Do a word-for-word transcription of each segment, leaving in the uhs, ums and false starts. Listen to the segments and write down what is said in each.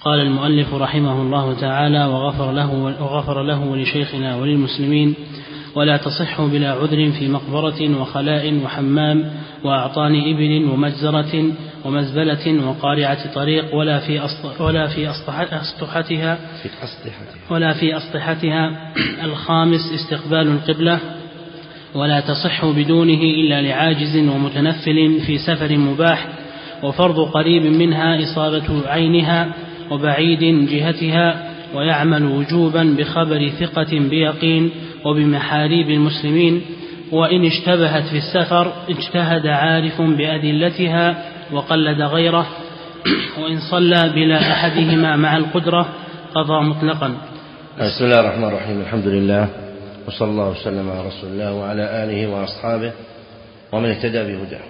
قال المؤلف رحمه الله تعالى وغفر له, وغفر له ولشيخنا وللمسلمين: ولا تصح بلا عذر في مقبرة وخلاء وحمام وأعطان إبل ومجزرة ومزبلة وقارعة طريق ولا في أسطح ولا في أسطحتها ولا في أسطحتها. الخامس استقبال القبلة، ولا تصح بدونه إلا لعاجز ومتنفل في سفر مباح، وفرض قريب منها إصابة عينها وبعيد جهتها، ويعمل وجوبا بخبر ثقة بيقين وبمحاريب المسلمين. وإن اشتبهت في السفر اجتهد عارف بأدلتها وقلد غيره، وإن صلى بلا أحدهما مع القدرة قضى مطلقا. بسم الله الرحمن الرحيم. الحمد لله وصلى الله وسلم على رسول الله وعلى آله وأصحابه ومن اهتدى بهداه.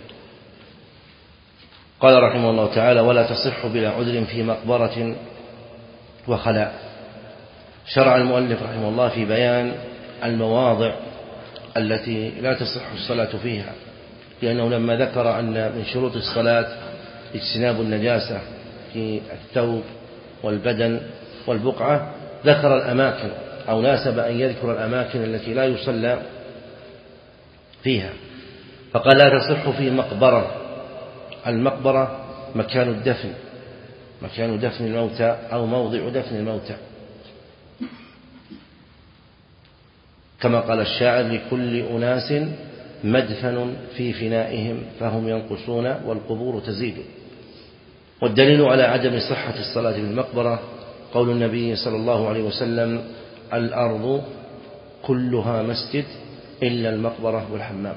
قال رحمه الله تعالى: ولا تصح بلا عذر في مقبرة وخلاء. شرع المؤلف رحمه الله في بيان المواضع التي لا تصح الصلاة فيها، لأنه لما ذكر أن من شروط الصلاة اجتناب النجاسة في الثوب والبدن والبقعة، ذكر الأماكن أو ناسب أن يذكر الأماكن التي لا يصلى فيها، فقال: لا تصح في مقبرة. المقبرة مكان الدفن، مكان دفن الموتى أو موضع دفن الموتى، كما قال الشاعر: لكل أناس مدفن في فنائهم فهم ينقصون والقبور تزيد. والدليل على عدم صحة الصلاة في المقبرة قول النبي صلى الله عليه وسلم: الأرض كلها مسجد إلا المقبرة والحمام.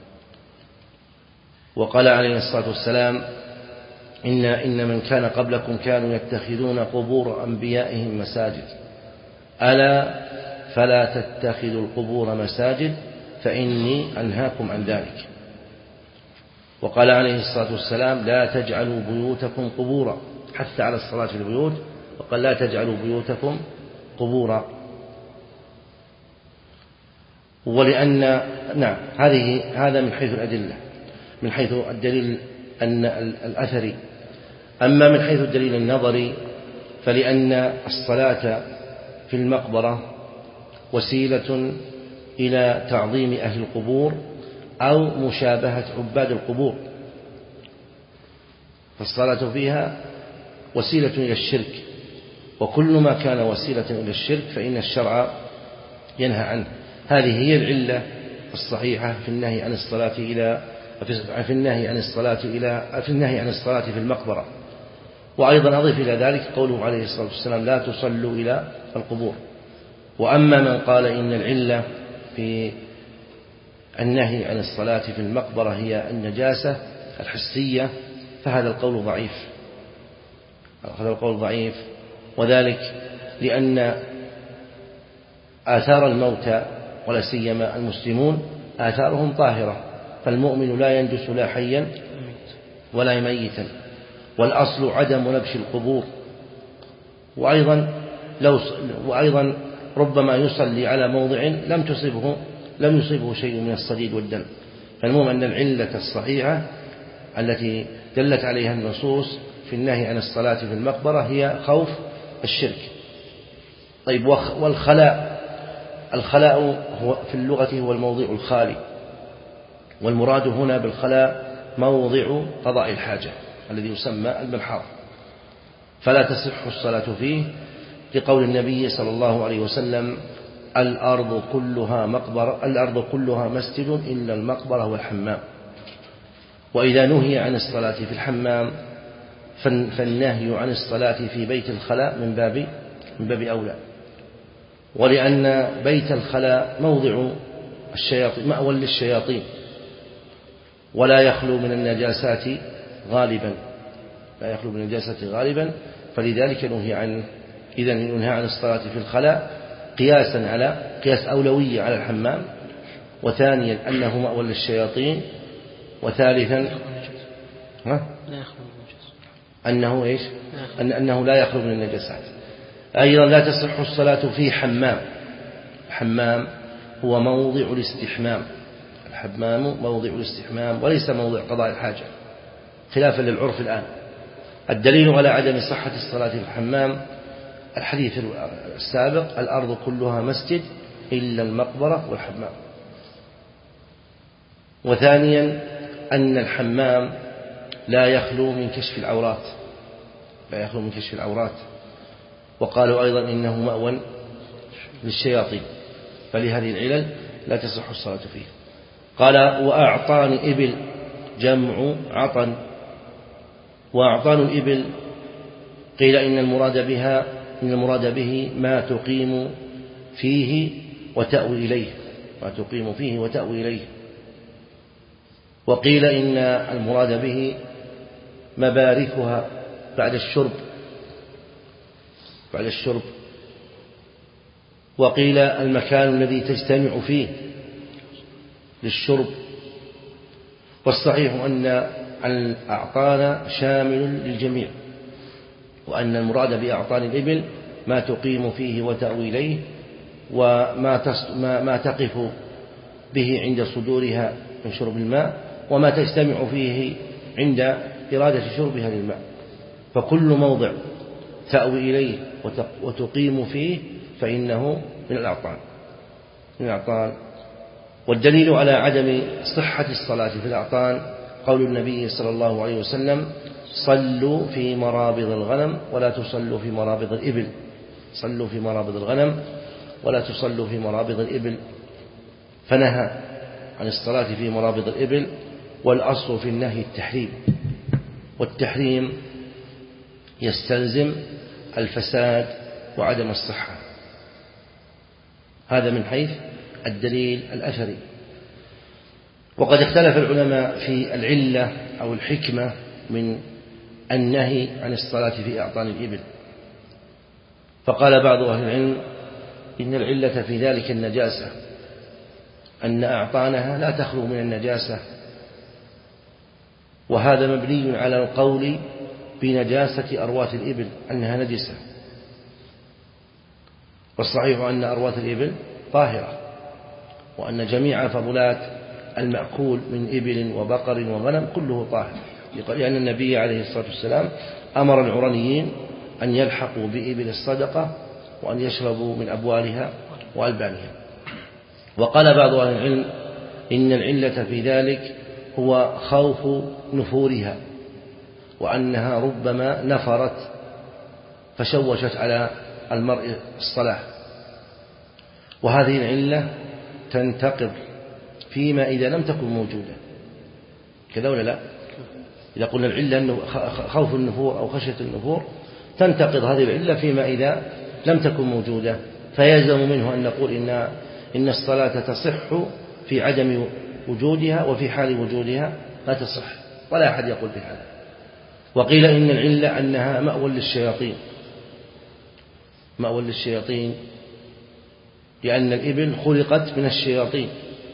وقال عليه الصلاة والسلام: إن, إن من كان قبلكم كانوا يتخذون قبور أنبيائهم مساجد، ألا فلا تتخذوا القبور مساجد فإني أنهاكم عن ذلك. وقال عليه الصلاة والسلام: لا تجعلوا بيوتكم قبورا، حتى على الصلاة في البيوت، وقال: لا تجعلوا بيوتكم قبورا. ولأن نعم هذه هذا من حيث الأدلة، من حيث الدليل أن الأثري. أما من حيث الدليل النظري فلأن الصلاة في المقبرة وسيلة إلى تعظيم أهل القبور أو مشابهة عباد القبور، فالصلاة فيها وسيلة إلى الشرك، وكل ما كان وسيلة إلى الشرك فإن الشرع ينهى عنه. هذه هي العلة الصحيحة في النهي عن الصلاة إلى في النهي عن الصلاة إلى في النهي عن الصلاة في المقبرة. وأيضا أضيف إلى ذلك قوله عليه الصلاة والسلام: لا تصلوا إلى القبور. وأما من قال إن العلة في النهي عن الصلاة في المقبرة هي النجاسة الحسية فهذا القول ضعيف، هذا القول ضعيف، وذلك لأن آثار الموتى ولا سيما المسلمون آثارهم طاهرة، فالمؤمن لا ينجس لا حيا ولا ميتا، والأصل عدم نبش القبور. وأيضا لو وأيضا ربما يصلي على موضع لم تصبه لم يصبه شيء من الصديد والدم. فالمهم أن العلة الصحيحة التي دلت عليها النصوص في النهي عن الصلاة في المقبرة هي خوف الشرك. طيب، والخلاء، الخلاء هو في اللغة هو الموضع الخالي، والمراد هنا بالخلاء موضع قضاء الحاجة الذي يسمى الملحاظ، فلا تصح الصلاة فيه لقول النبي صلى الله عليه وسلم: الأرض كلها مقبرة الأرض كلها مسجد إلا المقبرة والحمام. وإذا نهي عن الصلاة في الحمام فالنهي عن الصلاة في بيت الخلاء من باب من باب أولى، ولأن بيت الخلاء موضع الشياطين، مأوى للشياطين، ولا يخلو من النجاسات غالبا لا يخلو من النجاسة غالبا فلذلك نهي عنه. إذن ينهى عن الصلاة في الخلاء قياسا على قياس أولوية على الحمام، وثانيا أنه مأوى للشياطين، وثالثا ها؟ أنه إيش؟ أن أنه لا يخلو من النجاسات. أيضا لا تصح الصلاة في حمام. الحمام هو موضع الاستحمام، الحمام موضع الاستحمام وليس موضع قضاء الحاجة، خلافا للعرف الآن. الدليل على عدم صحة الصلاة في الحمام الحديث السابق: الأرض كلها مسجد إلا المقبرة والحمام. وثانيا أن الحمام لا يخلو من كشف العورات لا يخلو من كشف العورات وقالوا أيضا إنه مأوى للشياطين، فلهذه العلل لا تصح الصلاة فيه. قال: وأعطان إبل جمع عطن. وأعطان الإبل قيل إن المراد بها إن المراد به ما تقيم فيه وتأوي إليه ما تقيم فيه وتأوي إليه وقيل إن المراد به مباركها بعد الشرب بعد الشرب وقيل المكان الذي تجتمع فيه للشرب. والصحيح أن الأعطان شامل للجميع، وأن المراد بأعطان الإبل ما تقيم فيه وتأوي إليه وما ما تقف به عند صدورها من شرب الماء وما تجتمع فيه عند إرادة شربها للماء، فكل موضع تأوي إليه وتقيم فيه فإنه من الأعطان من الأعطان. والدليل على عدم صحة الصلاة في الأعطان قول النبي صلى الله عليه وسلم: صلوا في مرابض الغنم ولا تصلوا في مرابض الإبل صلوا في مرابض الغنم ولا تصلوا في مرابض الإبل، فنهى عن الصلاة في مرابض الإبل. والأصل في النهي التحريم، والتحريم يستلزم الفساد وعدم الصحة. هذا من حيث الدليل الأثري. وقد اختلف العلماء في العلة أو الحكمة من النهي عن الصلاة في أعطان الإبل، فقال بعض أهل العلم إن العلة في ذلك النجاسة، أن أعطانها لا تخلو من النجاسة، وهذا مبني على القول بنجاسة أرواث الإبل أنها نجسة، والصحيح أن أرواث الإبل طاهرة، وأن جميع فضلات المأكول من إبل وبقر وغنم كله طاهر، لأن النبي عليه الصلاة والسلام أمر العرنيين أن يلحقوا بإبل الصدقة وأن يشربوا من أبوالها وألبانها. وقال بعض أهل العلم إن العلة في ذلك هو خوف نفورها، وأنها ربما نفرت فشوشت على المرء الصلاة، وهذه العلة تنتقض فيما إذا لم تكن موجودة، كذا ولا لا؟ إذا قلنا العلة أنه خوف النفور أو خشية النفور، تنتقض هذه العلة فيما إذا لم تكن موجودة، فيلزم منه أن نقول إن إن الصلاة تصح في عدم وجودها، وفي حال وجودها لا تصح، ولا أحد يقول بهذا. وقيل إن العلة أنها مأوى للشياطين مأوى للشياطين لأن الإبل خلقت من الشياطين،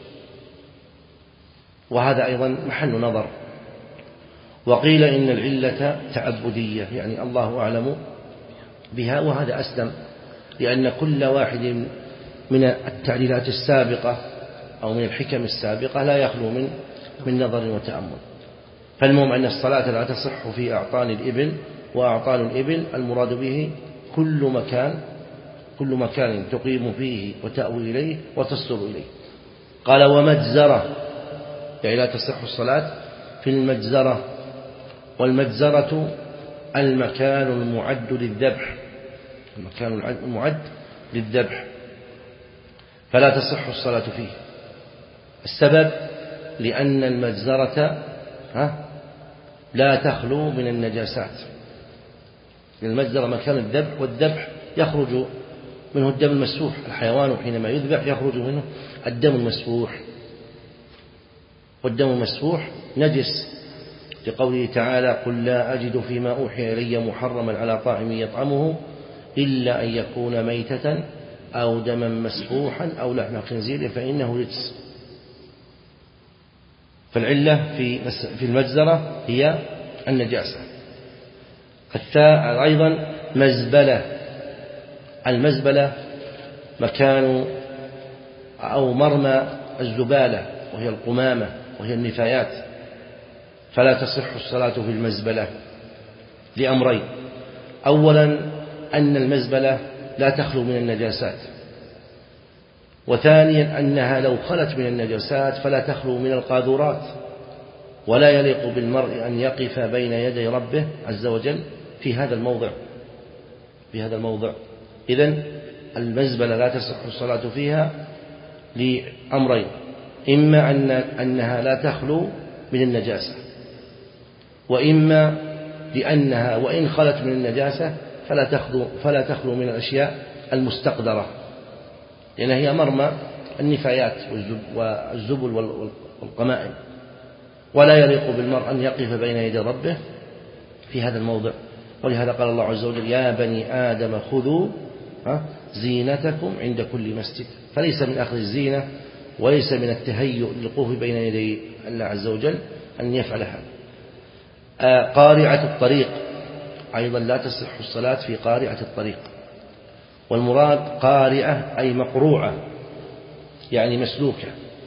وهذا أيضا محل نظر. وقيل إن العلة تعبدية، يعني الله أعلم بها، وهذا أسلم، لأن كل واحد من التعليلات السابقة أو من الحكم السابقة لا يخلو من من نظر وتأمل. فالمهم أن الصلاة لا تصح في أعطان الإبل، وأعطان الإبل المراد به كل مكان كل مكان تقيم فيه وتأوي إليه وتصدر إليه. قال: ومجزرة، يعني لا تصح الصلاة في المجزرة. والمجزرة المكان المعد للذبح المكان المعد للذبح فلا تصح الصلاة فيه. السبب لأن المجزرة لا تخلو من النجاسات. المجزرة مكان الذبح، والذبح يخرج منه الدم المسفوح، الحيوان حينما يذبح يخرج منه الدم المسفوح، والدم المسفوح نجس، لقوله تعالى: قل لا أجد فيما أوحي إلي محرما على طاعم يطعمه إلا أن يكون ميتة أو دما مسفوحا أو لحم خنزير فإنه رجس. فالعلة في المجزرة هي النجاسة. أيضا مزبلة، المزبلة مكان أو مرمى الزبالة، وهي القمامة وهي النفايات، فلا تصح الصلاة في المزبلة. لأمرين: أولا أن المزبلة لا تخلو من النجاسات، وثانيا أنها لو خلت من النجاسات فلا تخلو من القاذورات، ولا يليق بالمرء أن يقف بين يدي ربه عز وجل في هذا الموضع في هذا الموضع إذن المزبلة لا تصح الصلاة فيها لأمرين: إما أن أنها لا تخلو من النجاسة، وإما لأنها وإن خلت من النجاسة فلا تخلو فلا تخلو من الأشياء المستقدرة، لأنها هي مرمى النفايات والزبل والقمائم، ولا يليق بالمرء أن يقف بين يدي ربه في هذا الموضع. ولهذا قال الله عز وجل: يا بني آدم خذوا زينتكم عند كل مسجد. فليس من أخذ الزينة وليس من التهيؤ للوقوف بين يدي الله عز وجل أن يفعل هذا. قارعة الطريق أيضا لا تصح الصلاة في قارعة الطريق، والمراد قارعة أي مقروعة يعني مسلوكة.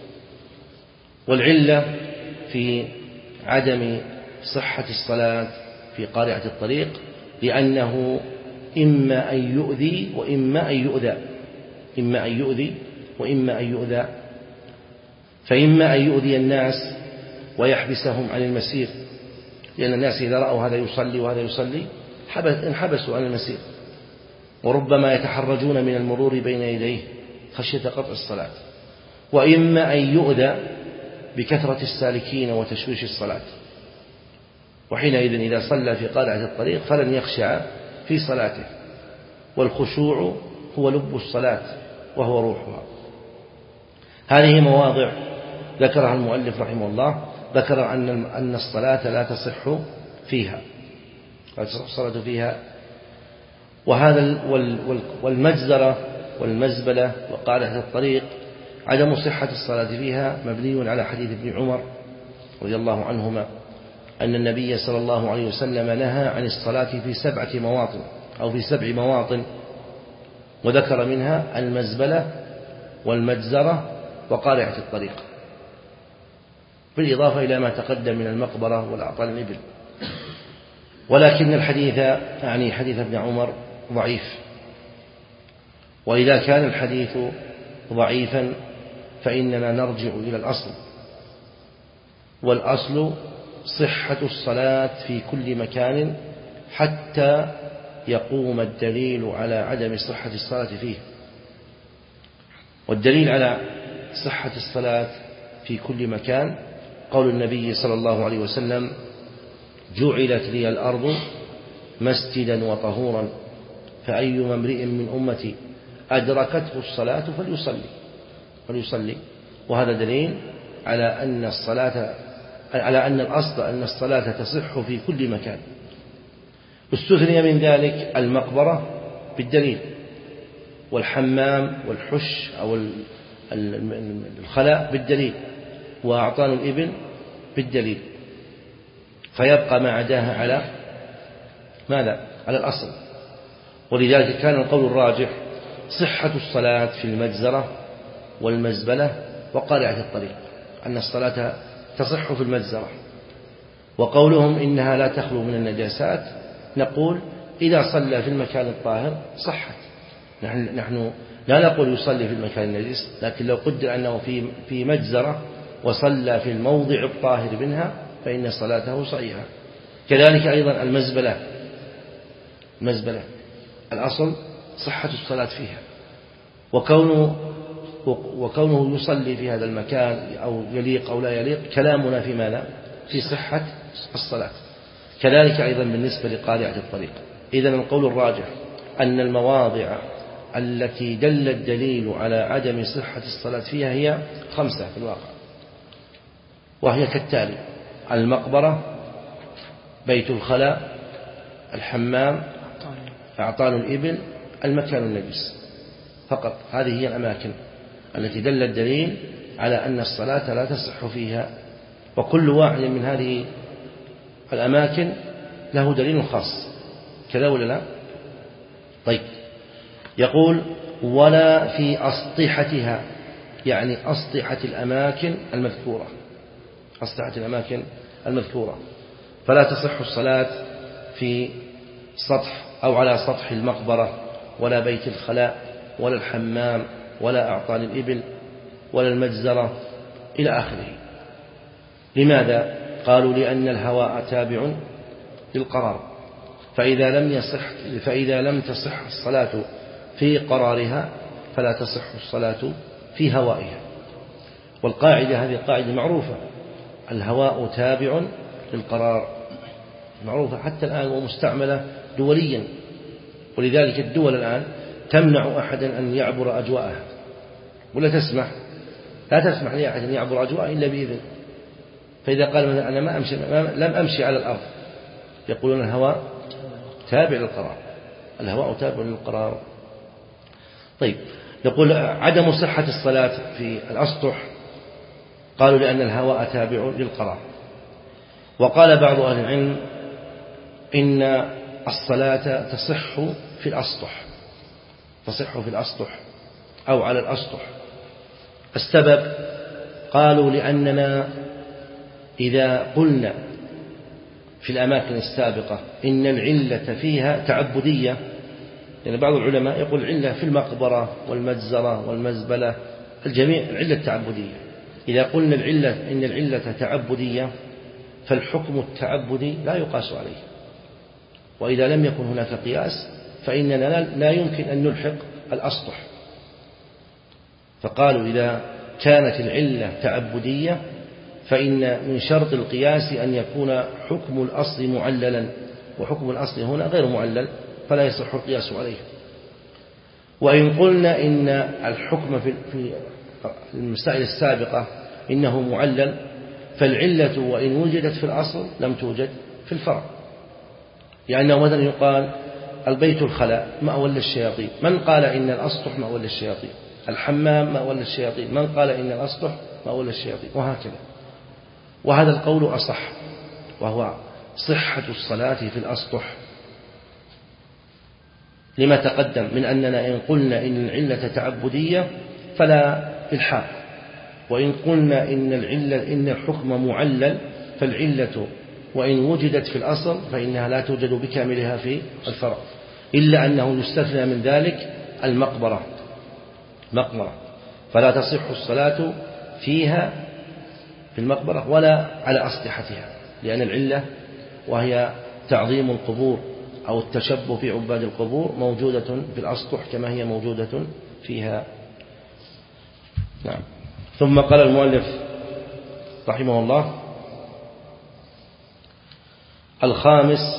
والعلة في عدم صحة الصلاة في قارعة الطريق لأنه إما أن يؤذي وإما أن يؤذى إما أن يؤذي وإما أن يؤذى فإما أن يؤذي الناس ويحبسهم عن المسير، لأن الناس إذا رأوا هذا يصلي وهذا يصلي انحبسوا عن المسير، وربما يتحرجون من المرور بين يديه خشية قطع الصلاة. وإما أن يؤذى بكثرة السالكين وتشويش الصلاة، وحينئذ إذا صلى في قارعة الطريق فلن يخشع في صلاته، والخشوع هو لب الصلاة وهو روحها. هذه مواضع ذكرها المؤلف رحمه الله، ذكر أن أن الصلاة لا تصح فيها لا تصح الصلاة فيها. وهذا والمجزرة والمزبلة وقارعة الطريق عدم صحة الصلاة فيها مبني على حديث ابن عمر رضي الله عنهما أن النبي صلى الله عليه وسلم نهى عن الصلاة في سبعة مواطن أو في سبع مواطن، وذكر منها المزبلة والمجزرة وقارعة الطريق، بالإضافة إلى ما تقدم من المقبرة والأعطال الإبل. ولكن الحديث يعني حديث ابن عمر ضعيف، وإذا كان الحديث ضعيفا فإننا نرجع إلى الأصل، والأصل صحة الصلاة في كل مكان حتى يقوم الدليل على عدم صحة الصلاة فيه. والدليل على صحة الصلاة في كل مكان قول النبي صلى الله عليه وسلم: جعلت لي الأرض مسجدا وطهورا، فأيما امرئ من أمتي أدركته الصلاة فليصلي فليصلي وهذا دليل على أن الصلاة على أن الأصل أن الصلاة تصح في كل مكان. استثني من ذلك المقبرة بالدليل، والحمام والحش أو الخلاء بالدليل، وأعطان الإبل بالدليل، فيبقى ما عداها على ماذا؟ على الأصل. ولذلك كان القول الراجح صحة الصلاة في المجزرة والمزبلة وقارعة الطريق، أن الصلاة تصح في المجزرة. وقولهم إنها لا تخلو من النجاسات نقول إذا صلى في المكان الطاهر صحت. نحن, نحن لا نقول يصلي في المكان النجس، لكن لو قدر أنه في في مجزرة وصلى في الموضع الطاهر منها فإن صلاته صحيحة. كذلك أيضا المزبلة المزبلة الأصل صحة الصلاة فيها، وكونه وكونه يصلي في هذا المكان أو يليق أو لا يليق كلامنا في ماذا؟ في صحة الصلاة. كذلك أيضا بالنسبة لقارعة الطريق. إذن القول الراجح أن المواضع التي دل الدليل على عدم صحة الصلاة فيها هي خمسة في الواقع، وهي كالتالي: المقبرة، بيت الخلاء، الحمام، أعطان الإبل، المكان النجس. فقط هذه هي الأماكن التي دل الدليل على أن الصلاة لا تصح فيها، وكل واحد من هذه الأماكن له دليل خاص. كذا ولا لا؟ طيب، يقول: ولا في أسطحتها، يعني أسطحة الأماكن المذكورة أسطحة الأماكن المذكورة فلا تصح الصلاة في سطح أو على سطح المقبرة ولا بيت الخلاء ولا الحمام ولا أعطان الإبل ولا المجزرة إلى آخره. لماذا؟ قالوا لأن الهواء تابع للقرار، فإذا لم يصح فإذا لم تصح الصلاة في قرارها فلا تصح الصلاة في هوائها. والقاعدة هذه قاعدة معروفة، الهواء تابع للقرار، معروفة حتى الآن ومستعملة دوليا، ولذلك الدول الآن تمنع أحدا أن يعبر أجواءها، ولا تسمح لا تسمح لأحد أن يعبر أجواءها إلا بإذن. فإذا قال مثلا أنا ما أمشي لم أمشي على الأرض، يقولون الهواء تابع للقرار، الهواء تابع للقرار. طيب، يقول عدم صحة الصلاة في الأسطح، قالوا لأن الهواء تابع للقرار. وقال بعض أهل العلم إن الصلاة تصح في الأسطح، تصح في الأسطح أو على الأسطح. السبب قالوا لأننا إذا قلنا في الأماكن السابقة إن العلة فيها تعبدية، يعني بعض العلماء يقول العلة في المقبرة والمجزرة والمزبلة الجميع العلة التعبدية. إذا قلنا العلة إن العلة تعبدية فالحكم التعبدي لا يقاس عليه، وإذا لم يكن هناك قياس فإننا لا يمكن أن نلحق الأسطح. فقالوا إذا كانت العلة تعبدية فإن من شرط القياس أن يكون حكم الأصل معللا، وحكم الأصل هنا غير معلل فلا يصح القياس عليه. وإن قلنا إن الحكم في المسائل السابقة إنه معلل، فالعلة وإن وجدت في الأصل لم توجد في الفرع، لأنه مثلا يقال البيت الخلاء مأوى للشياطين، من قال إن الأسطح مأوى للشياطين؟ الحمام مأوى للشياطين، من قال إن الأسطح مأوى للشياطين؟ وهكذا. وهذا القول أصح، وهو صحة الصلاة في الأسطح، لما تقدم من أننا إن قلنا إن العلة تعبدية فلا إلحاق، وإن قلنا إن العلة إن الحكم معلل فالعلة وإن وجدت في الأصل فإنها لا توجد بكاملها في الفرع، إلا أنه يستثنى من ذلك المقبرة، مقبرة فلا تصح الصلاة فيها في المقبرة ولا على أسطحتها، لأن العلة وهي تعظيم القبور أو التشبه في عباد القبور موجودة في الأسطح كما هي موجودة فيها. نعم. ثم قال المؤلف رحمه الله: الخامس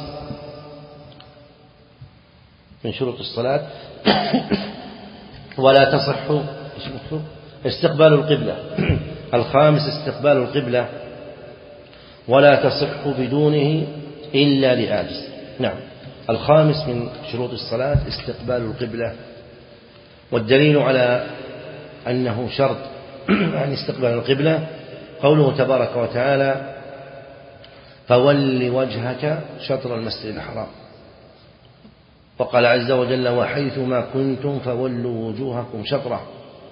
من شروط الصلاة ولا تصح استقبال القبلة. الخامس استقبال القبلة ولا تصح بدونه إلا لعاجز. نعم، الخامس من شروط الصلاة استقبال القبلة، والدليل على أنه شرط عن استقبال القبلة قوله تبارك وتعالى: فول وجهك شطر المسجد الحرام. وقال عز وجل: وحيثما كنتم فولوا وجوهكم شطره.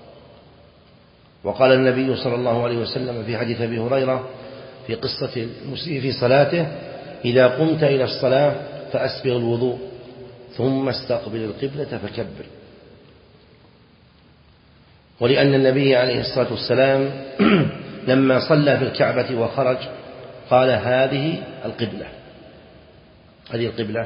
وقال النبي صلى الله عليه وسلم في حديث أبي هريرة في قصة المسيء في صلاته: إذا قمت إلى الصلاة فأسبغ الوضوء ثم استقبل القبلة فكبر. ولأن النبي عليه الصلاة والسلام لما صلى في الكعبة وخرج قال: هذه القبلة، هذه القبلة.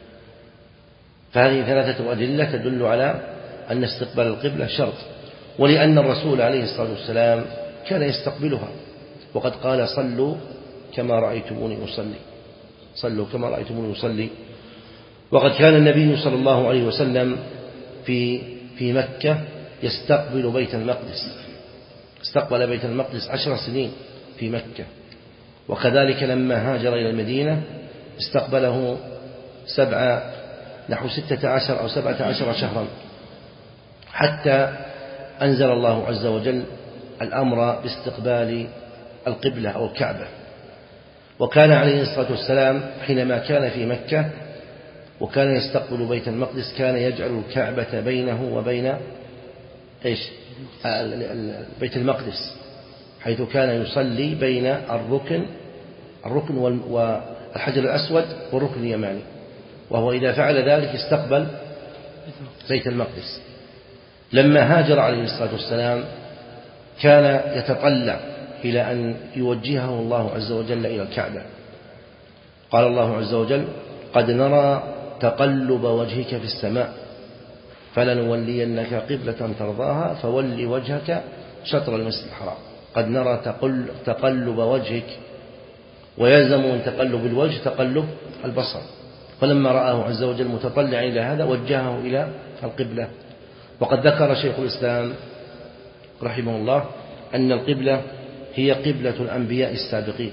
فهذه ثلاثة أدلة تدل على أن استقبال القبلة شرط، ولأن الرسول عليه الصلاة والسلام كان يستقبلها، وقد قال: صلوا كما رأيتموني أصلي، صلوا كما رأيتموني أصلي. وقد كان النبي صلى الله عليه وسلم في في مكة يستقبل بيت المقدس، استقبل بيت المقدس عشر سنين في مكة، وكذلك لما هاجر إلى المدينة استقبله سبع نحو ستة عشر أو سبعة عشر شهرا، حتى أنزل الله عز وجل الأمر باستقبال القبلة أو الكعبة. وكان عليه الصلاة والسلام حينما كان في مكة وكان يستقبل بيت المقدس كان يجعل الكعبة بينه وبين إيش؟ بيت المقدس، حيث كان يصلي بين الركن الركن الحجر الأسود والركن اليماني، وهو إذا فعل ذلك استقبل بيت المقدس. لما هاجر عليه الصلاة والسلام كان يتطلع إلى أن يوجهه الله عز وجل إلى الكعبة. قال الله عز وجل: قد نرى تقلب وجهك في السماء فلنولينك قبلة ترضاها فول وجهك شطر المسجد الحرام. قد نرى تقلب وجهك، ويلزم من تقلب الوجه تقلب البصر. فلما رآه عز وجل متطلعا إلى هذا وجهه إلى القبلة. وقد ذكر شيخ الإسلام رحمه الله أن القبلة هي قبلة الأنبياء السابقين،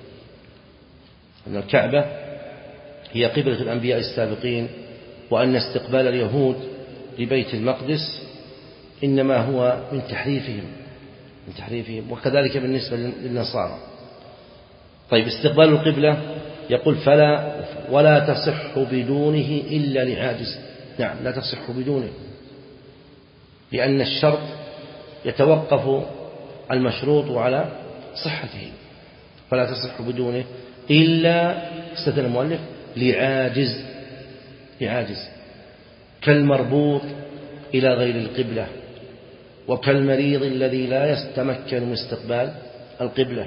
أن الكعبة هي قبلة الأنبياء السابقين، وأن استقبال اليهود لبيت المقدس إنما هو من تحريفهم من تحريفهم وكذلك بالنسبة للنصارى. طيب، استقبال القبلة يقول: فلا ولا تصح بدونه إلا لعاجز. نعم، لا تصح بدونه، لأن الشرط يتوقف المشروط على صحته، فلا تصح بدونه إلا استثنى المؤلف لعاجز لعاجز كالمربوط إلى غير القبلة، وكالمريض الذي لا يتمكن من استقبال القبلة،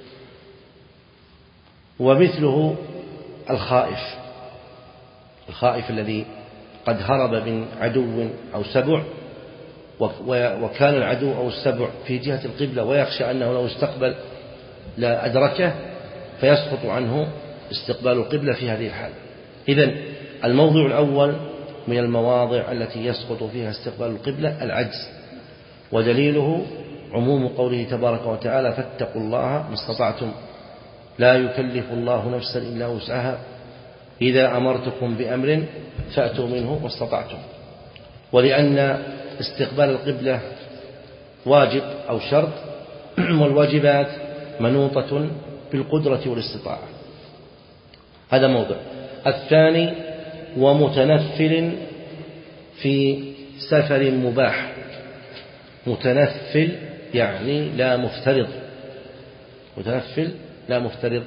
ومثله الخائف الخائف الذي قد هرب من عدو أو سبع، وكان العدو أو السبع في جهة القبلة ويخشى أنه لو استقبل لا أدركه فيسقط عنه استقبال القبلة في هذه الحال. إذن الموضع الأول من المواضع التي يسقط فيها استقبال القبلة العجز، ودليله عموم قوله تبارك وتعالى: فاتقوا الله ما استطعتم لا يكلف الله نفسا إلا وسعها إذا أمرتكم بأمر فأتوا منه ما استطعتم. ولأن استقبال القبلة واجب أو شرط، والواجبات منوطة بالقدرة والاستطاعة. هذا موضع. الثاني: ومتنفل في سفر مباح. متنفل يعني لا مفترض، متنفل لا مفترض.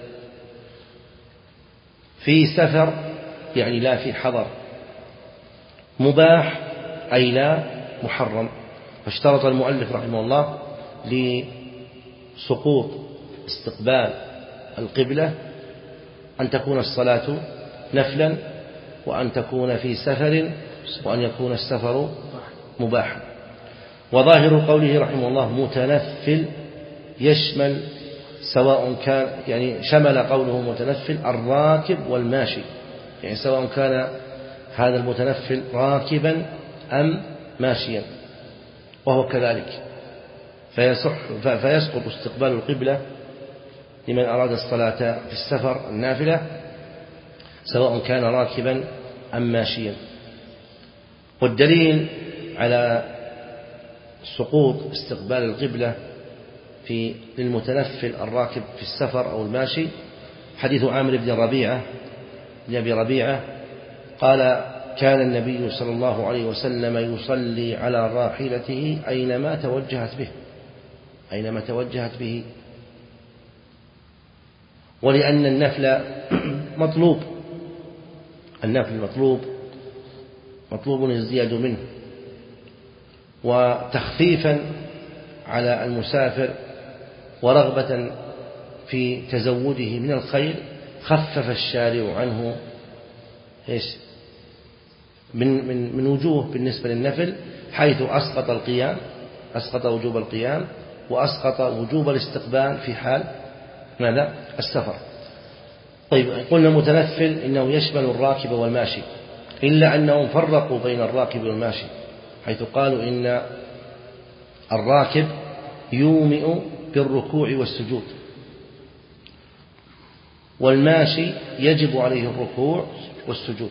في سفر يعني لا في حضر. مباح أي لا محرم. فاشترط المؤلف رحمه الله لسقوط استقبال القبلة أن تكون الصلاة نفلا، وأن تكون في سفر، وأن يكون السفر مباحا. وظاهر قوله رحمه الله متنفل يشمل سواء كان يعني شمل قوله متنفل الراكب والماشي، يعني سواء كان هذا المتنفل راكبا أم ماشيا، وهو كذلك. فيصح فيسقط استقبال القبلة لمن أراد الصلاة في السفر النافلة سواء كان راكبا أم ماشيا. والدليل على سقوط استقبال القبلة في للمتنفل الراكب في السفر أو الماشي حديث عامر بن ربيعة بن أبي ربيعة قال: كان النبي صلى الله عليه وسلم يصلي على راحلته أينما توجهت به أينما توجهت به ولأن النفل مطلوب النفل مطلوب مطلوب الازدياد منه، وتخفيفا على المسافر ورغبة في تزوده من الخير خفف الشارع عنه إيش من من من وجوه بالنسبة للنفل، حيث أسقط القيام أسقط وجوب القيام وأسقط وجوب الاستقبال في حال ماذا؟ السفر. طيب، قلنا متنفل إنه يشمل الراكب والماشي، إلا أنهم فرقوا بين الراكب والماشي، حيث قالوا إن الراكب يومئ بالركوع والسجود، والماشي يجب عليه الركوع والسجود.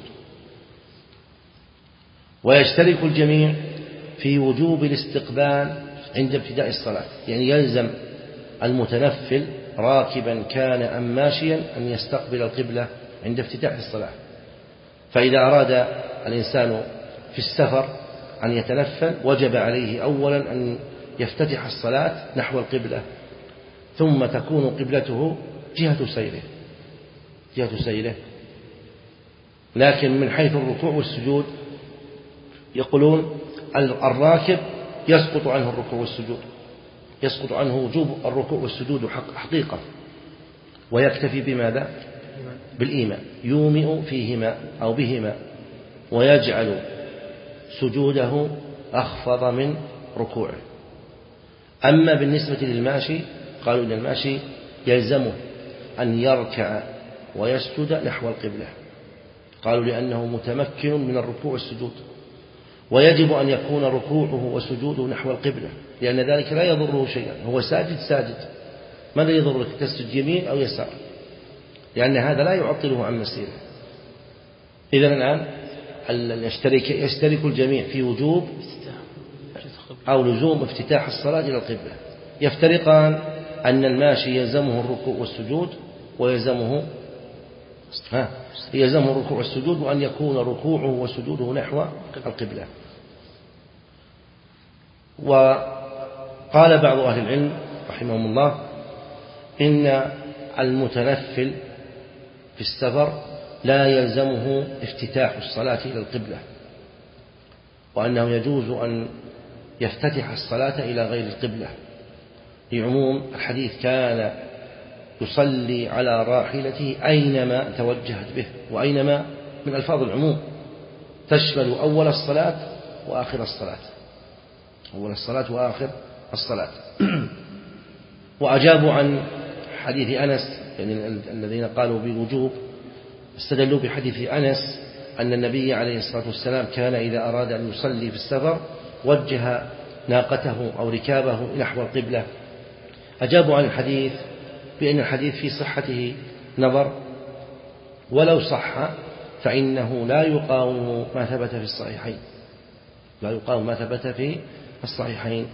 ويشترك الجميع في وجوب الاستقبال عند ابتداء الصلاة، يعني يلزم المتنفل راكبا كان أم ماشيا أن يستقبل القبلة عند افتتاح الصلاة. فإذا أراد الإنسان في السفر أن يتنفل وجب عليه أولا أن يفتتح الصلاة نحو القبلة، ثم تكون قبلته جهة سيره. جهة سيره. لكن من حيث الركوع والسجود يقولون الراكب يسقط عنه الركوع والسجود، يسقط عنه وجوب الركوع والسجود حقيقة، ويكتفي بماذا؟ بالإيماء، يومئ فيهما أو بهما، ويجعل سجوده أخفض من ركوعه. أما بالنسبة للماشي قالوا إن الماشي يلزمه أن يركع ويسجد نحو القبلة، قالوا لأنه متمكن من الركوع والسجود، ويجب أن يكون ركوعه وسجوده نحو القبلة، لأن ذلك لا يضره شيئا، هو ساجد ساجد، ماذا يضرك؟ تسجد يمين أو يسار، لأن هذا لا يعطله عن مسيره. إذن الآن يشترك, يشترك الجميع في وجوب أو لزوم افتتاح الصلاة إلى القبلة. يفترقان أن الماشي يلزمه الركوع والسجود، ويلزمه ها يلزمه الركوع والسجود، وأن يكون ركوعه وسجوده نحو القبلة. وقال بعض أهل العلم رحمهم الله إن المتنفل في السفر لا يلزمه افتتاح الصلاة إلى القبلة، وأنه يجوز أن يفتتح الصلاة إلى غير القبلة، لعموم الحديث كان يصلي على راحلته أينما توجهت به، وأينما من ألفاظ العموم تشمل أول الصلاة وآخر الصلاة، أول الصلاة وآخر الصلاة. وأجابوا عن حديث أنس، يعني الذين قالوا بوجوب استدلوا بحديث أنس أن النبي عليه الصلاة والسلام كان إذا أراد أن يصلي في السفر وجه ناقته أو ركابه نحو القبلة. أجابوا عن الحديث بأن الحديث في صحته نظر، ولو صح فإنه لا يقاوم ما ثبت في الصحيحين، لا يقاوم ما ثبت في الصحيحين.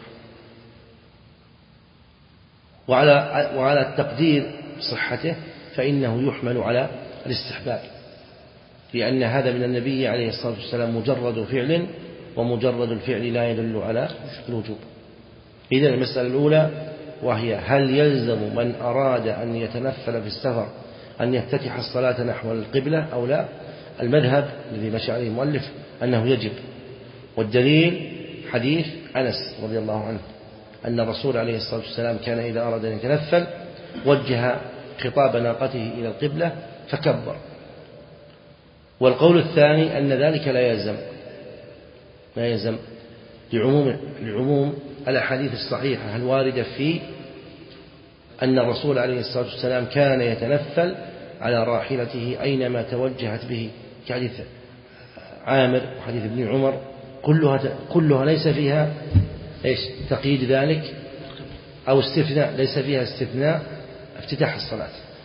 وعلى وعلى التقدير صحته فإنه يحمل على الاستحباب، لأن هذا من النبي عليه الصلاة والسلام مجرد فعل، ومجرد الفعل لا يدل على الوجوب. إذن المسألة الأولى وهي هل يلزم من أراد أن يتنفل في السفر أن يفتتح الصلاة نحو القبلة أو لا؟ المذهب الذي مشى عليه المؤلف أنه يجب، والدليل حديث أنس رضي الله عنه أن الرسول عليه الصلاة والسلام كان إذا أراد أن يتنفل وجه خطاب ناقته إلى القبلة فكبر. والقول الثاني أن ذلك لا يلزم، لا يلزم لعموم لعموم الأحاديث الصحيحة الواردة في أن الرسول عليه الصلاة والسلام كان يتنفل على راحلته أينما توجهت به، كحديث عامر وحديث ابن عمر، كلها كلها ليس فيها إيش تقييد ذلك أو استثناء، ليس فيها استثناء افتتاح الصلاة.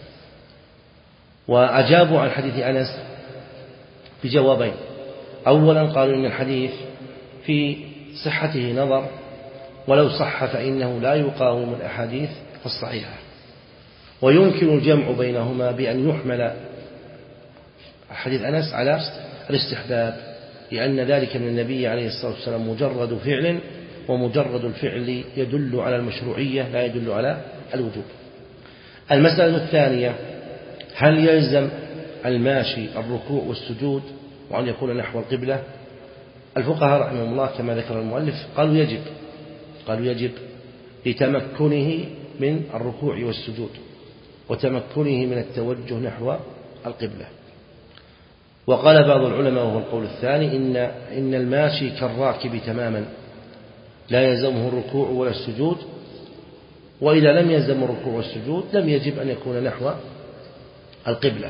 وأجابوا عن حديث أنس بجوابين. أولا قالوا إن الحديث في صحته نظر، ولو صح فإنه لا يقاوم الأحاديث الصحيحة، ويمكن الجمع بينهما بأن يحمل حديث أنس على الاستحباب، لأن ذلك من النبي عليه الصلاة والسلام مجرد فعل، ومجرد الفعل يدل على المشروعية لا يدل على الوجوب. المسألة الثانية هل يلزم الماشي الركوع والسجود وأن يكون نحو القبلة؟ الفقهاء رحمهم الله كما ذكر المؤلف قالوا يجب، قالوا يجب لتمكنه من الركوع والسجود وتمكنه من التوجه نحو القبلة. وقال بعض العلماء وهو القول الثاني إن إن الماشي كالراكب تماما، لا يلزمه الركوع ولا السجود، وإذا لم يلزم الركوع والسجود لم يجب أن يكون نحو القبلة.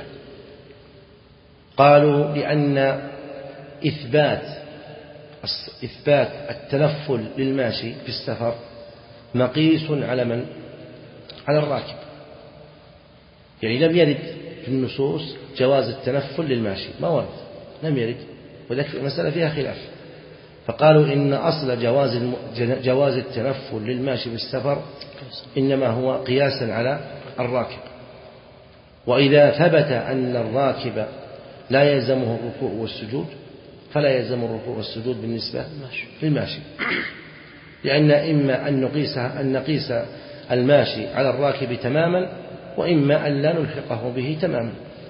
قالوا لأن إثبات إثبات التنفل للماشي في السفر مقيس على من؟ على الراكب، يعني لم يرد في النصوص جواز التنفل للماشي، ما ورد، لم يرد، وذلك المسألة فيها خلاف. فقالوا إن أصل جواز جواز التنفل للماشي في السفر إنما هو قياسا على الراكب، وإذا ثبت أن الراكب لا يلزمه الركوع والسجود فلا يلزم الركوع والسجود بالنسبة للماشي، لأن إما أن نقيس أن نقيس الماشي على الراكب تماما، وإما أن لا نلحقه به تماما.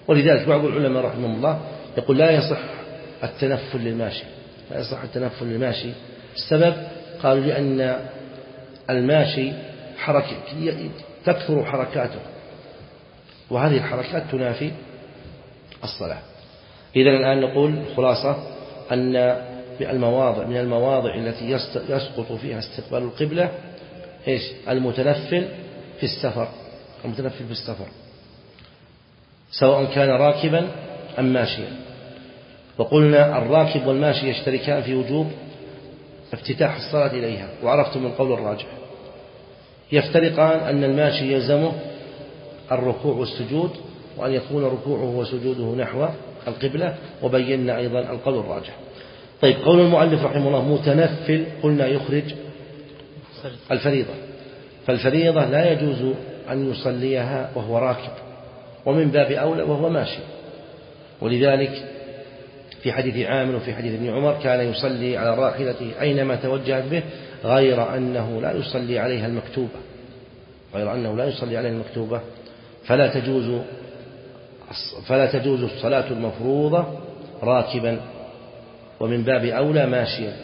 ولذلك بعض العلماء رحمهم الله يقول لا يصح التنفل للماشي، لا يصح التنفل للماشي. السبب قالوا لأن الماشي حركة تكثر حركاته، وهذه الحركات تنافي الصلاة. إذن الآن نقول خلاصة أن المواضع من المواضع التي يسقط فيها استقبال القبلة إيش؟ المتنفل في السفر، المتنفل في السفر سواء كان راكبا أم ماشيا. وقلنا الراكب والماشي يشتركان في وجوب افتتاح الصلاة إليها، وعرفتم من القول الراجح. يفترقان أن الماشي يلزمه الركوع والسجود، وأن يكون ركوعه وسجوده نحو القبلة، وبينا أيضا القول الراجح. طيب قول المؤلف رحمه الله متنفل، قلنا يخرج الفريضة، فالفريضة لا يجوز أن يصليها وهو راكب، ومن باب أولى وهو ماشي. ولذلك في حديث عامر وفي حديث ابن عمر كان يصلي على راحلته أينما توجهت به، غير أنه لا يصلي عليها المكتوبة، غير أنه لا يصلي عليها المكتوبة فلا تجوز فلا تجوز الصلاة المفروضة راكبا، ومن باب أولى ماشيا،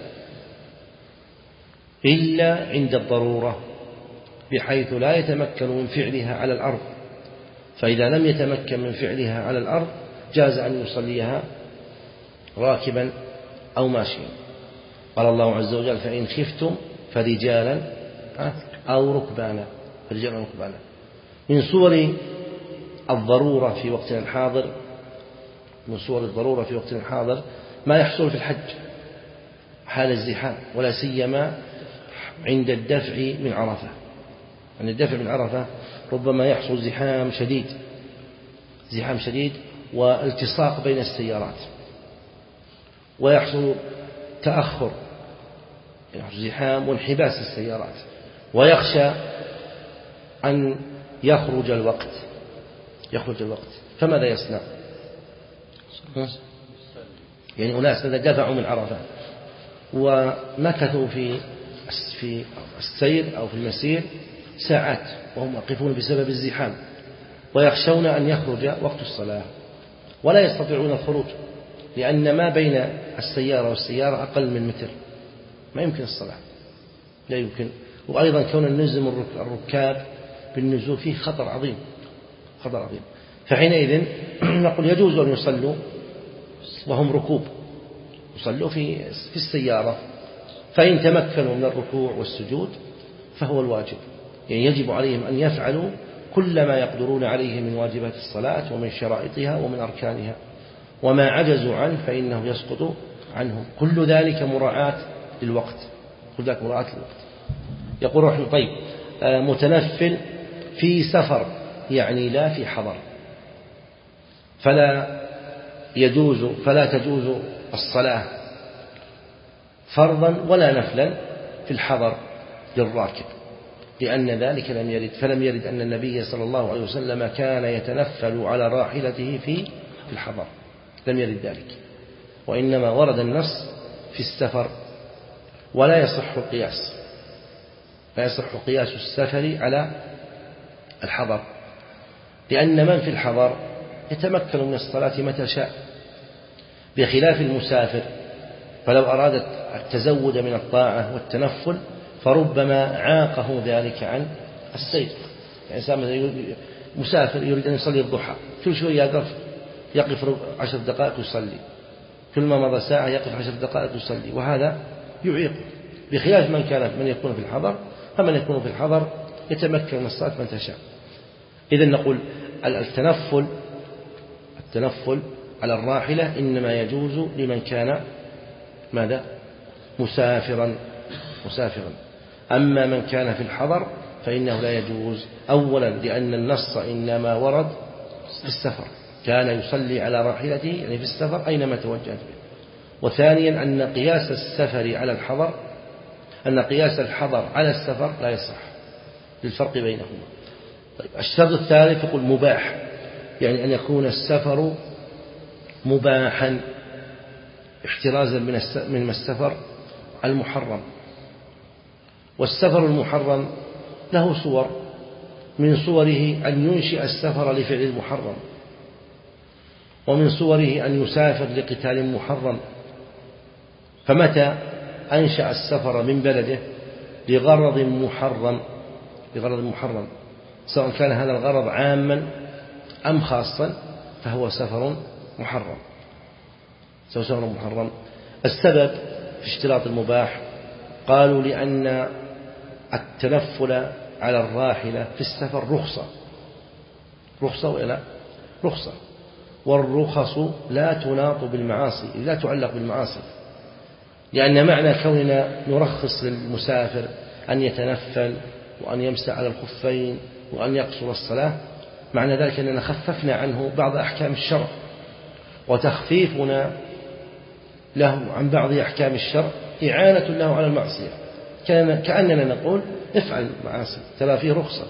إلا عند الضرورة بحيث لا يتمكن من فعلها على الأرض، فإذا لم يتمكن من فعلها على الأرض جاز أن يصليها راكبا أو ماشيا. قال الله عز وجل فإن خفتم فرجالا أو ركبانا، فرجالا أو ركبانا. من صور الضرورة في وقتنا الحاضر من صور الضرورة في وقتنا الحاضر ما يحصل في الحج حال الزحام، ولا سيما عند الدفع من عرفة. عند الدفع من عرفة ربما يحصل زحام شديد زحام شديد والتصاق بين السيارات، ويحصل تأخر، يحصل زحام وانحباس السيارات، ويخشى أن يخرج الوقت يخرج الوقت فماذا يصنع؟ يعني أناس دفعوا من عرفة ومكثوا في في السير أو في المسير ساعات وهم واقفون بسبب الزحام، ويخشون أن يخرج وقت الصلاة ولا يستطيعون الخروج، لأن ما بين السيارة والسيارة أقل من متر، ما يمكن الصلاة، لا يمكن. وأيضا كون نلزم الركاب بالنزول فيه خطر عظيم خطر عظيم فحينئذ نقول يجوز أن يصلوا وهم ركوب، يصلوا في في السيارة، فإن تمكنوا من الركوع والسجود فهو الواجب، يعني يجب عليهم أن يفعلوا كل ما يقدرون عليه من واجبات الصلاة ومن شرائطها ومن أركانها، وما عجزوا عنه فإنه يسقط عنهم. كل ذلك مراعاة للوقت كل ذلك مراعاة للوقت. يقول رحمه طيب متنفل في سفر، يعني لا في حضر، فلا يجوز فلا تجوز الصلاة فرضا ولا نفلا في الحضر للراكب، لأن ذلك لم يرد فلم يرد أن النبي صلى الله عليه وسلم كان يتنفل على راحلته في الحضر، لم يرد ذلك، وإنما ورد النص في السفر. ولا يصح القياس لا يصح قياس السفر على الحضر، لأن من في الحضر يتمكن من الصلاة متى شاء، بخلاف المسافر، فلو أراد التزود من الطاعة والتنفل فربما عاقه ذلك عن السير. يعني مسافر يريد أن يصلي الضحى، كل شوي يقف يقف عشر دقائق يصلي، كل ما مضى ساعة يقف عشر دقائق يصلي، وهذا يعيقه، بخلاف من كان من يكون في الحضر، فمن يكون في الحضر يتمكن من الصلاة من تشاء. إذن نقول التنفل التنفل على الراحلة إنما يجوز لمن كان ماذا؟ مسافرا مسافرا أما من كان في الحضر فإنه لا يجوز، أولا لأن النص إنما ورد في السفر، كان يصلي على راحلته يعني في السفر أينما توجهت به. وثانيا أن قياس السفر على الحضر أن قياس الحضر على السفر لا يصح للفرق بينهما. طيب الشرط الثالث يقول مباح، يعني أن يكون السفر مباحا احترازا من السفر المحرم. والسفر المحرم له صور، من صوره أن ينشئ السفر لفعل المحرم، ومن صوره أن يسافر لقتال محرم. فمتى أنشأ السفر من بلده لغرض محرم لغرض محرم سواء كان هذا الغرض عاما أم خاصا فهو سفر محرم سواء سفر محرم. السبب في اشتراط المباح قالوا لأن التنفل على الراحلة في السفر رخصة رخصة وإلا رخصة، والرخص لا تناط بالمعاصي لا تعلق بالمعاصي، لأن معنى كوننا نرخص للمسافر أن يتنفل وأن يمسح على الخفين وأن يقصر الصلاة معنى ذلك أننا خففنا عنه بعض أحكام الشرع، وتخفيفنا له عن بعض أحكام الشرع إعانة له على المعصية، كأننا نقول افعل معاصي ترى فيه رخصة.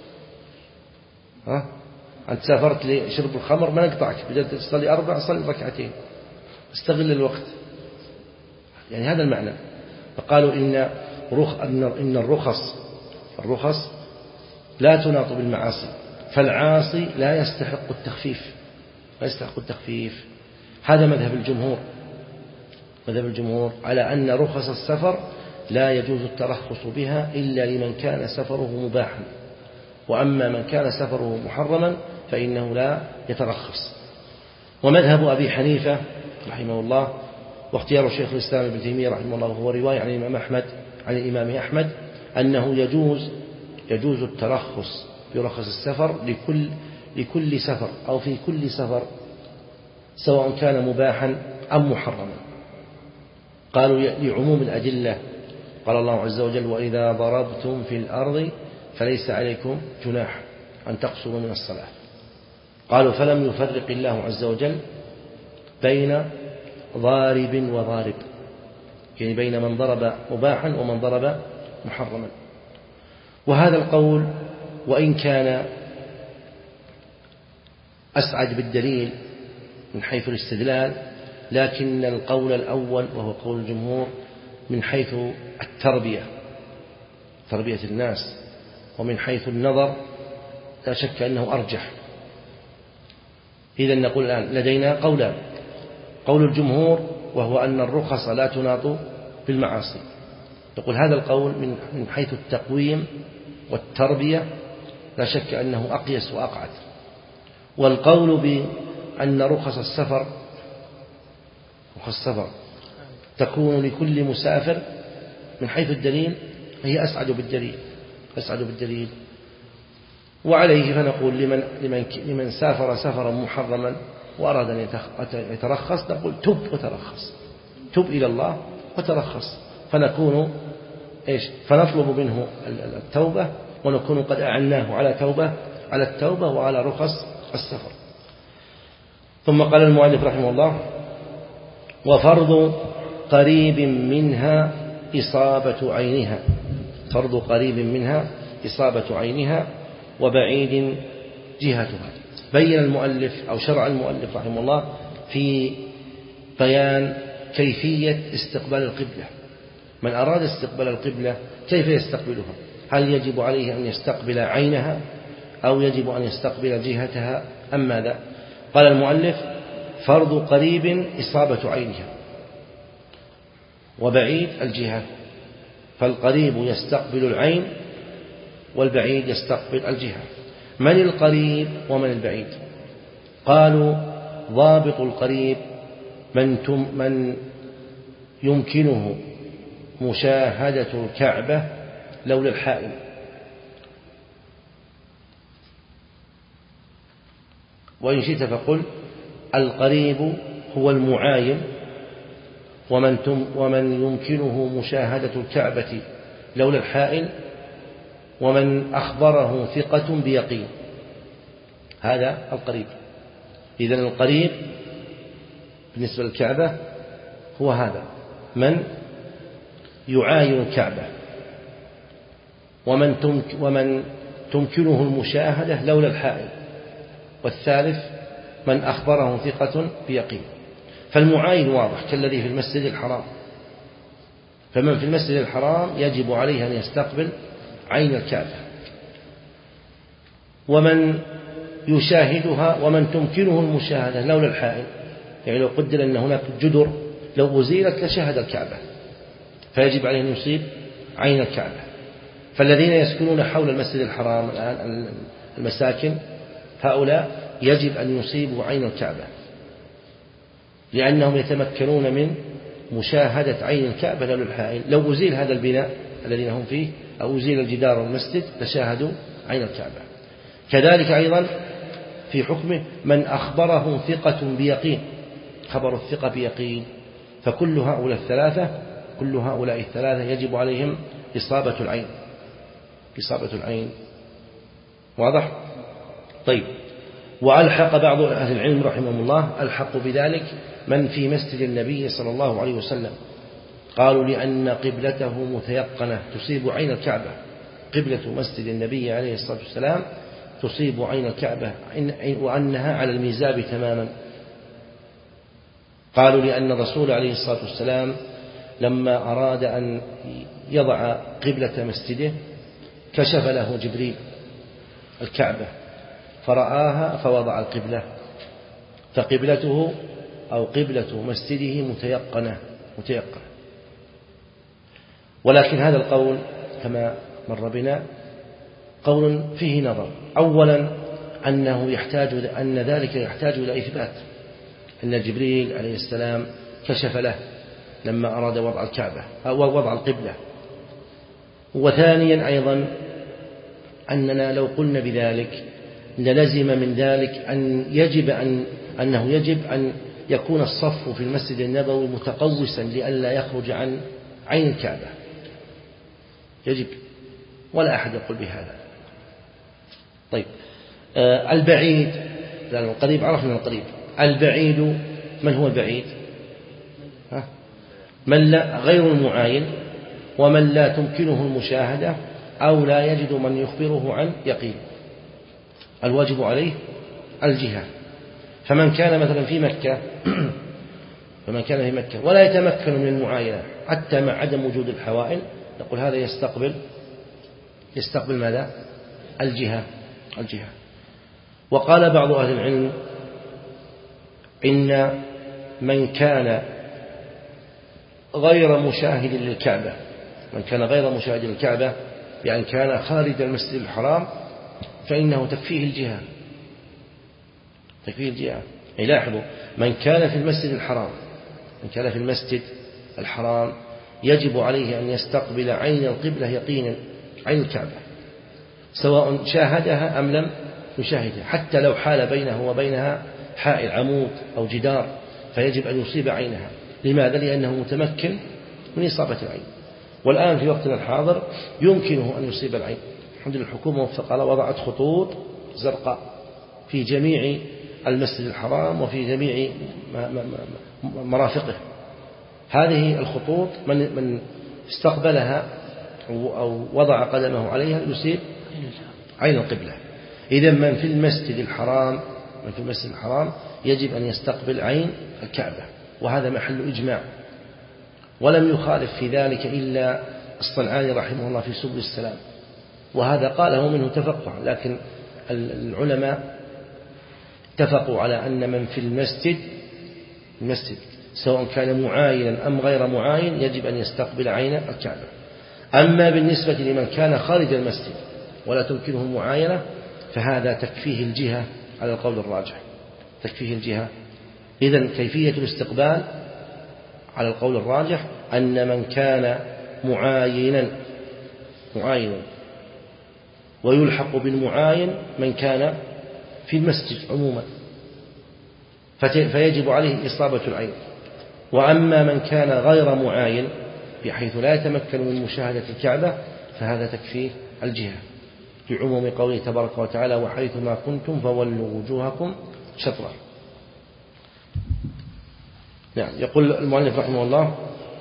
ها أنت سافرت لشرب الخمر ما نقطعك، بدأت تصلي أربع صلي ركعتين استغل الوقت، يعني هذا المعنى. فقالوا إن رخ إن الرخص الرخص لا تناط بالمعاصي، فالعاصي لا يستحق التخفيف لا يستحق التخفيف. هذا مذهب الجمهور مذهب الجمهور على أن رخص السفر لا يجوز الترخص بها إلا لمن كان سفره مباحا، وأما من كان سفره محرما فإنه لا يترخص. ومذهب أبي حنيفة رحمه الله واختيار شيخ الإسلام ابن تيمية رحمه الله وهو رواية عن الإمام أحمد عن الإمام أحمد أنه يجوز يجوز الترخص برخص السفر لكل لكل سفر أو في كل سفر سواء كان مباحا أم محرما. قالوا لعموم الأدلة، قال الله عز وجل: وإذا ضربتم في الأرض فليس عليكم جناح أن تقصروا من الصلاة. قالوا فلم يفرق الله عز وجل بين ضارب وضارب، يعني بين من ضرب مباحا ومن ضرب محرما. وهذا القول وإن كان أسعد بالدليل من حيث الاستدلال، لكن القول الأول وهو قول الجمهور من حيث التربية تربية الناس ومن حيث النظر لا شك أنه أرجح. إذن نقول الآن لدينا قولان: قول الجمهور وهو أن الرخص لا تناط بالمعاصي، نقول هذا القول من حيث التقويم والتربية لا شك أنه أقيس وأقعد. والقول بأن رخص السفر رخص السفر تكون لكل مسافر من حيث الدليل هي أسعد بالدليل أسعد بالدليل وعليه فنقول لمن, لمن, لمن سافر سفرا محرما وأراد أن يترخص نقول تب وترخص، تب إلى الله وترخص، فنكون إيش فنطلب منه التوبة ونكون قد أعناه على توبة على التوبة وعلى رخص السفر. ثم قال المؤلف رحمه الله: وفرض قريب منها إصابة عينها فرض قريب منها إصابة عينها وبعيد جهتها. بين المؤلف أو شرع المؤلف رحمه الله في بيان كيفية استقبال القبلة. من أراد استقبال القبلة كيف يستقبلها؟ هل يجب عليه أن يستقبل عينها أو يجب أن يستقبل جهتها أم ماذا؟ قال المؤلف: فرض قريب إصابة عينها وبعيد الجهة، فالقريب يستقبل العين والبعيد يستقبل الجهة. من القريب ومن البعيد؟ قالوا: ضابط القريب من, من يمكنه مشاهدة الكعبة لولا الحائل، وإن شئت فقل القريب هو المعاين، ومن, ومن يمكنه مشاهدة الكعبة لولا الحائل، ومن أخبره ثقة بيقين، هذا القريب. إذن القريب بالنسبة للكعبة هو هذا من يعاين الكعبة ومن, تمك ومن تمكنه المشاهدة لولا الحائل، والثالث من أخبره ثقة بيقين. فالمعاين واضح كالذي في المسجد الحرام، فمن في المسجد الحرام يجب عليه أن يستقبل عين الكعبة، ومن يشاهدها ومن تمكنه المشاهدة لولا الحائل. يعني لو قدر أن هناك جدر لو أزيلت لشاهد الكعبة، فيجب عليه أن يصيب عين الكعبة. فالذين يسكنون حول المسجد الحرام الآن المساكن هؤلاء يجب أن يصيبوا عين الكعبة، لأنهم يتمكنون من مشاهدة عين الكعبة لولا الحائل. لو أزيل هذا البناء الذين هم فيه أو أزيل الجدار المسجد لشاهدوا عين الكعبة. كذلك أيضا في حكمه من أخبره ثقة بيقين، خبر الثقة بيقين، فكل هؤلاء الثلاثة كل هؤلاء الثلاثة يجب عليهم إصابة العين إصابة العين. واضح؟ طيب. وألحق بعض أهل العلم رحمهم الله ألحق بذلك من في مسجد النبي صلى الله عليه وسلم، قالوا لأن قبلته متيقنة تصيب عين الكعبة، قبلة مسجد النبي عليه الصلاة والسلام تصيب عين الكعبة وأنها على الميزاب تماما. قالوا لأن الرسول عليه الصلاة والسلام لما أراد أن يضع قبلة مسجده كشف له جبريل الكعبة فرآها فوضع القبلة، فقبلته أو قبلة مسجده متيقنة متيقنة. ولكن هذا القول كما مر بنا قول فيه نظر. أولا أنه يحتاج أن ذلك يحتاج إلى إثبات أن جبريل عليه السلام كشف له لما أراد وضع الكعبة أو وضع القبلة. وثانيا أيضا أننا لو قلنا بذلك للزم من ذلك أن يجب أن أنه يجب أن يكون الصف في المسجد النبوي متقوسا لئلا يخرج عن عين الكعبة، يجب، ولا أحد يقول بهذا. طيب. آه البعيد، لأن القريب عرفنا القريب، البعيد من هو البعيد؟ ها؟ من لا غير المعاين ومن لا تمكنه المشاهدة أو لا يجد من يخبره عن يقين. الواجب عليه الجهة. فمن كان مثلا في مكة فمن كان في مكة ولا يتمكن من المعاينة حتى مع عدم وجود الحوائل، نقول هذا يستقبل يستقبل ماذا؟ الجهة الجهة. وقال بعض أهل العلم إن من كان غير مشاهد للكعبة من كان غير مشاهد للكعبة بأن كان خارج المسجد الحرام فإنه تكفيه الجهة تكفيه الجهة. لاحظوا، من كان في المسجد الحرام من كان في المسجد الحرام يجب عليه أن يستقبل عين القبلة يقينا، عين الكعبة، سواء شاهدها أم لم يشاهدها، حتى لو حال بينه وبينها حائل عمود أو جدار فيجب أن يصيب عينها. لماذا؟ لأنه متمكن من إصابة العين. والآن في وقتنا الحاضر يمكنه أن يصيب العين، الحمد لله الحكومة وفق الله وضعت خطوط زرقاء في جميع المسجد الحرام وفي جميع مرافقه. هذه الخطوط من من استقبلها أو وضع قدمه عليها يصيب عين القبلة. إذا من في المسجد الحرام من في المسجد الحرام يجب أن يستقبل عين الكعبة، وهذا محل إجماع، ولم يخالف في ذلك إلا الصنعاني رحمه الله في سبل السلام، وهذا قاله منه تفقه. لكن العلماء اتفقوا على أن من في المسجد المسجد سواء كان معاينا أم غير معاين يجب أن يستقبل عين الكعبة. أما بالنسبة لمن كان خارج المسجد ولا تمكنه المعاينة فهذا تكفيه الجهة على القول الراجح، تكفيه الجهة. إذن كيفية الاستقبال على القول الراجح أن من كان معاينا معاينا ويلحق بالمعاين من كان في المسجد عموما فيجب عليه إصابة العين. وأما من كان غير معاين بحيث لا يتمكن من مشاهدة الكعبة فهذا تكفيه الجهة، لعموم قوله تبارك وتعالى وحيث ما كنتم فولوا وجوهكم شطرة. نعم. يقول المؤلف رحمه الله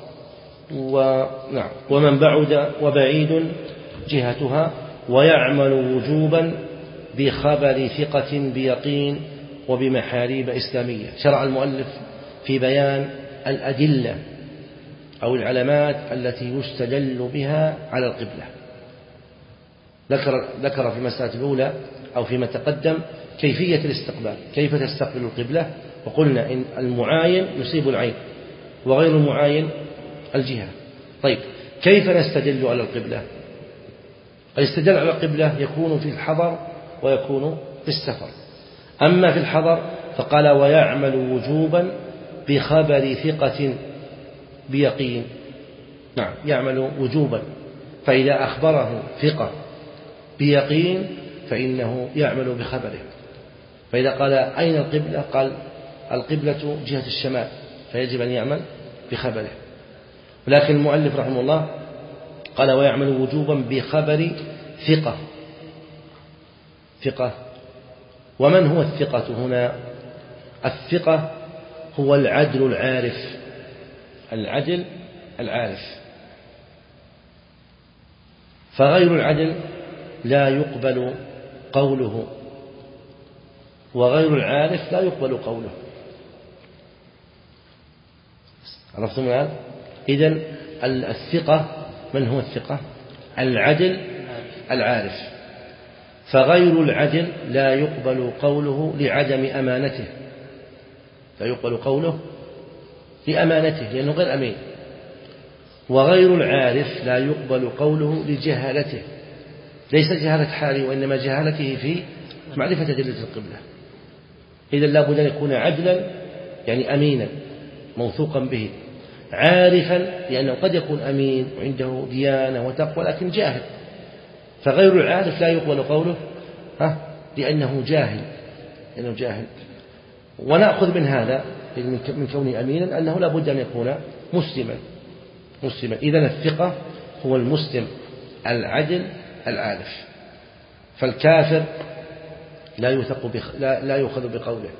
ونعم ومن بعد وبعيد جهتها ويعمل وجوبا بخبر ثقة بيقين وبمحاريب إسلامية. شرع المؤلف في بيان الأدلة أو العلامات التي يستدل بها على القبلة. ذكر ذكر في المسألة الأولى أو فيما تقدم كيفية الاستقبال، كيف تستقبل القبلة. وقلنا إن المعاين يصيب العين وغير المعاين الجهة. طيب كيف نستدل على القبلة؟ الاستدلال على القبلة يكون في الحضر ويكون في السفر. أما في الحضر فقال ويعمل وجوبا بخبر ثقة بيقين. نعم يعمل وجوبا، فإذا أخبره ثقة بيقين فإنه يعمل بخبره. فإذا قال أين القبلة؟ قال القبلة جهة الشمال، فيجب أن يعمل بخبره. ولكن المؤلف رحمه الله قال ويعمل وجوبا بخبر ثقة. ثقة، ومن هو الثقة هنا؟ الثقة هو العدل العارف، العدل العارف. فغير العدل لا يقبل قوله، وغير العارف لا يقبل قوله. عرفتم الآن؟ إذن الثقة من هو الثقة؟ العدل العارف. فغير العدل لا يقبل قوله لعدم أمانته، لا يقبل قوله لأمانته لأنه غير أمين. وغير العارف لا يقبل قوله لجهالته، ليس جهالة حاله وإنما جهالته في معرفة أدلة القبلة. إذا لا بد أن يكون عدلا يعني أمينا موثوقا به، عارفا لأنه قد يكون أمين وعنده ديانة وتقوى لكن جاهل. فغير العارف لا يقبل قوله ها لأنه جاهل، لأنه جاهل. ونأخذ من هذا من كونه أمينا أنه لا بد أن يكون مسلما مسلما. إذن الثقة هو المسلم العدل العارف. فالكافر لا يثق بخ... لا... لا يؤخذ بقوله،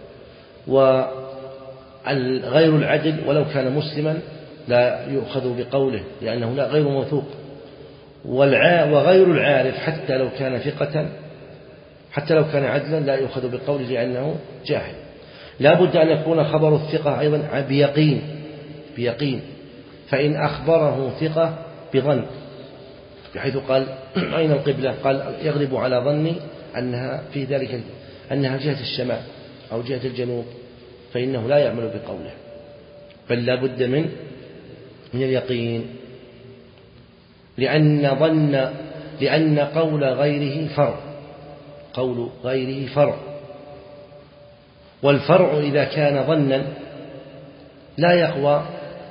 وغير العدل ولو كان مسلما لا يؤخذ بقوله لأنه لا غير موثوق. والع... وغير العارف حتى لو كان ثقة حتى لو كان عدلا لا يؤخذ بقوله لأنه جاهل. لا بد أن يكون خبر الثقة أيضا بيقين بيقين فإن أخبره ثقة بظن، بحيث قال أين القبلة؟ قال يغلب على ظني أنها في ذلك أنها جهة الشمال أو جهة الجنوب، فإنه لا يعمل بقوله، بل لا بد من من اليقين. لأن ظن لأن قول غيره فرع، قول غيره فرع، والفرع إذا كان ظنا لا يقوى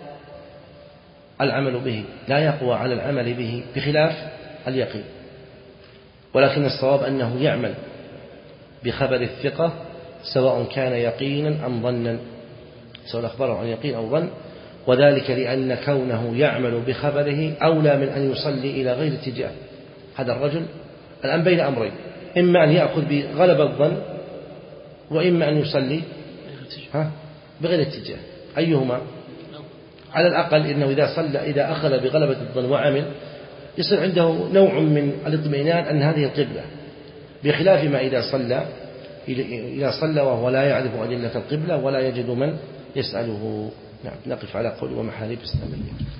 العمل به، لا يقوى على العمل به بخلاف اليقين. ولكن الصواب أنه يعمل بخبر الثقة سواء كان يقينا أم ظنا، سواء أخبره عن يقين أو ظن. وذلك لأن كونه يعمل بخبره أولى من أن يصلي إلى غير اتجاه. هذا الرجل الآن بين أمرين، إما أن يأخذ بغلب الظن وإما أن يصلي ها بغير اتجاه. أيهما؟ على الأقل إنه إذا صلى إذا أخذ بغلبة الظن وعمل يصير عنده نوع من الاطمئنان أن هذه القبلة، بخلاف ما إذا صلى إذا صلى وهو لا يعرف أدلة القبلة ولا يجد من يسأله. نعم نقف على قول ومحاريب إسلامية.